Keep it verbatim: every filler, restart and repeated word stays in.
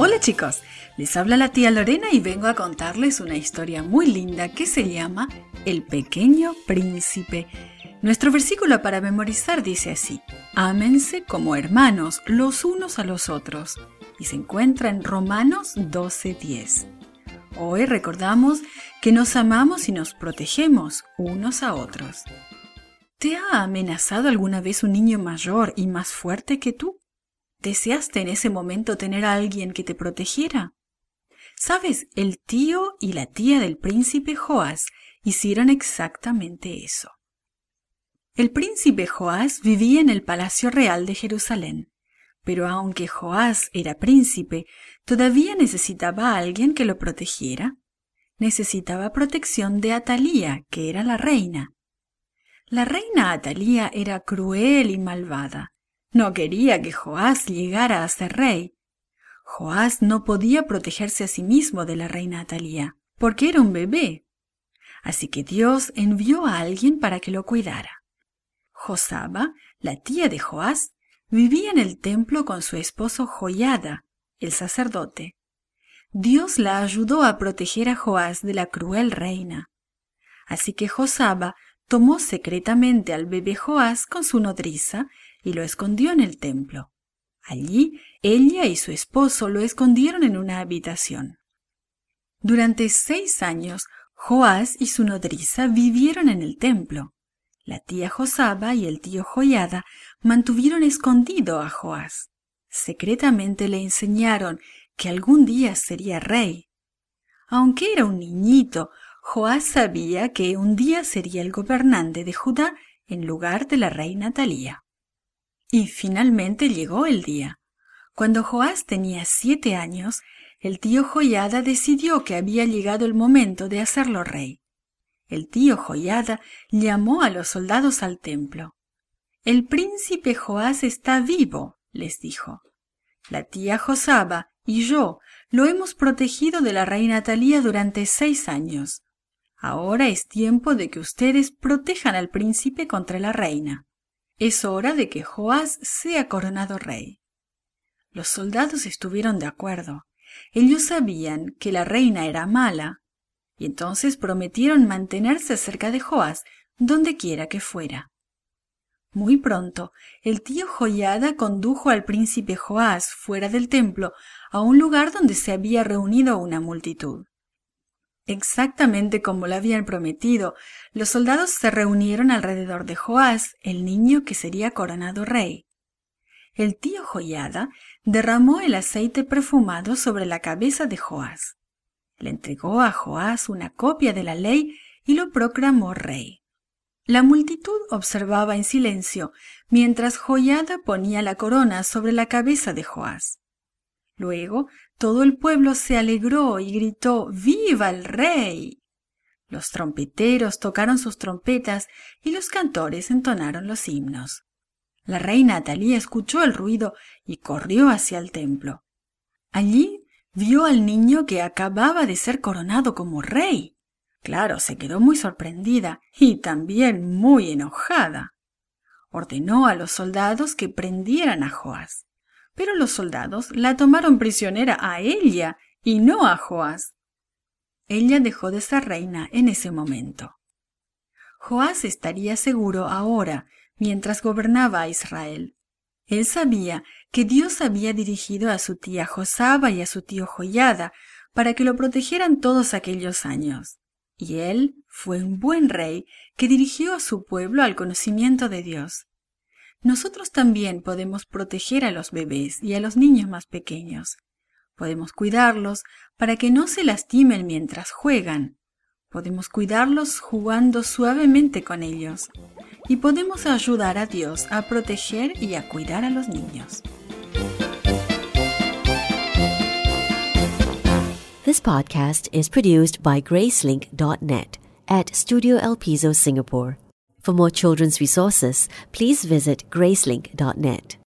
Hola chicos, les habla la tía Lorena y vengo a contarles una historia muy linda que se llama El Pequeño Príncipe. Nuestro versículo para memorizar dice así: ámense como hermanos los unos a los otros, y se encuentra en Romanos doce diez. Hoy recordamos que nos amamos y nos protegemos unos a otros. ¿Te ha amenazado alguna vez un niño mayor y más fuerte que tú? ¿Deseaste en ese momento tener a alguien que te protegiera? ¿Sabes? El tío y la tía del príncipe Joás hicieron exactamente eso. El príncipe Joás vivía en el palacio real de Jerusalén, pero aunque Joás era príncipe, todavía necesitaba a alguien que lo protegiera. Necesitaba protección de Atalía, que era la reina. La reina Atalía era cruel y malvada. No quería que Joás llegara a ser rey. Joás no podía protegerse a sí mismo de la reina Atalía, porque era un bebé. Así que Dios envió a alguien para que lo cuidara. Josaba, la tía de Joás, vivía en el templo con su esposo Joiada, el sacerdote. Dios la ayudó a proteger a Joás de la cruel reina. Así que Josaba tomó secretamente al bebé Joás con su nodriza y lo escondió en el templo. Allí, ella y su esposo lo escondieron en una habitación. Durante seis años, Joás y su nodriza vivieron en el templo. La tía Josaba y el tío Joiada mantuvieron escondido a Joás. Secretamente le enseñaron que algún día sería rey. Aunque era un niñito, Joás sabía que un día sería el gobernante de Judá en lugar de la reina Atalía. Y finalmente llegó el día. Cuando Joás tenía siete años, el tío Joiada decidió que había llegado el momento de hacerlo rey. El tío Joiada llamó a los soldados al templo. «El príncipe Joás está vivo», les dijo. «La tía Josaba y yo lo hemos protegido de la reina Atalía durante seis años. Ahora es tiempo de que ustedes protejan al príncipe contra la reina. Es hora de que Joás sea coronado rey». Los soldados estuvieron de acuerdo. Ellos sabían que la reina era mala, y entonces prometieron mantenerse cerca de Joás donde quiera que fuera. Muy pronto, el tío Joiada condujo al príncipe Joás fuera del templo a un lugar donde se había reunido una multitud. Exactamente como lo habían prometido, los soldados se reunieron alrededor de Joás, el niño que sería coronado rey. El tío Joiada derramó el aceite perfumado sobre la cabeza de Joás. Le entregó a Joás una copia de la ley y lo proclamó rey. La multitud observaba en silencio mientras Joiada ponía la corona sobre la cabeza de Joás. Luego, todo el pueblo se alegró y gritó «¡Viva el rey!». Los trompeteros tocaron sus trompetas y los cantores entonaron los himnos. La reina Atalía escuchó el ruido y corrió hacia el templo. Allí vio al niño que acababa de ser coronado como rey. Claro, se quedó muy sorprendida y también muy enojada. Ordenó a los soldados que prendieran a Joás. Pero los soldados la tomaron prisionera a ella y no a Joás. Ella dejó de ser reina en ese momento. Joás estaría seguro ahora mientras gobernaba a Israel. Él sabía que Dios había dirigido a su tía Josaba y a su tío Joiada para que lo protegieran todos aquellos años. Y él fue un buen rey que dirigió a su pueblo al conocimiento de Dios. Nosotros también podemos proteger a los bebés y a los niños más pequeños. Podemos cuidarlos para que no se lastimen mientras juegan. Podemos cuidarlos jugando suavemente con ellos. Y podemos ayudar a Dios a proteger y a cuidar a los niños. This podcast is produced by Gracelink dot net at Studio El Piso, Singapore. For more children's resources, please visit Gracelink dot net.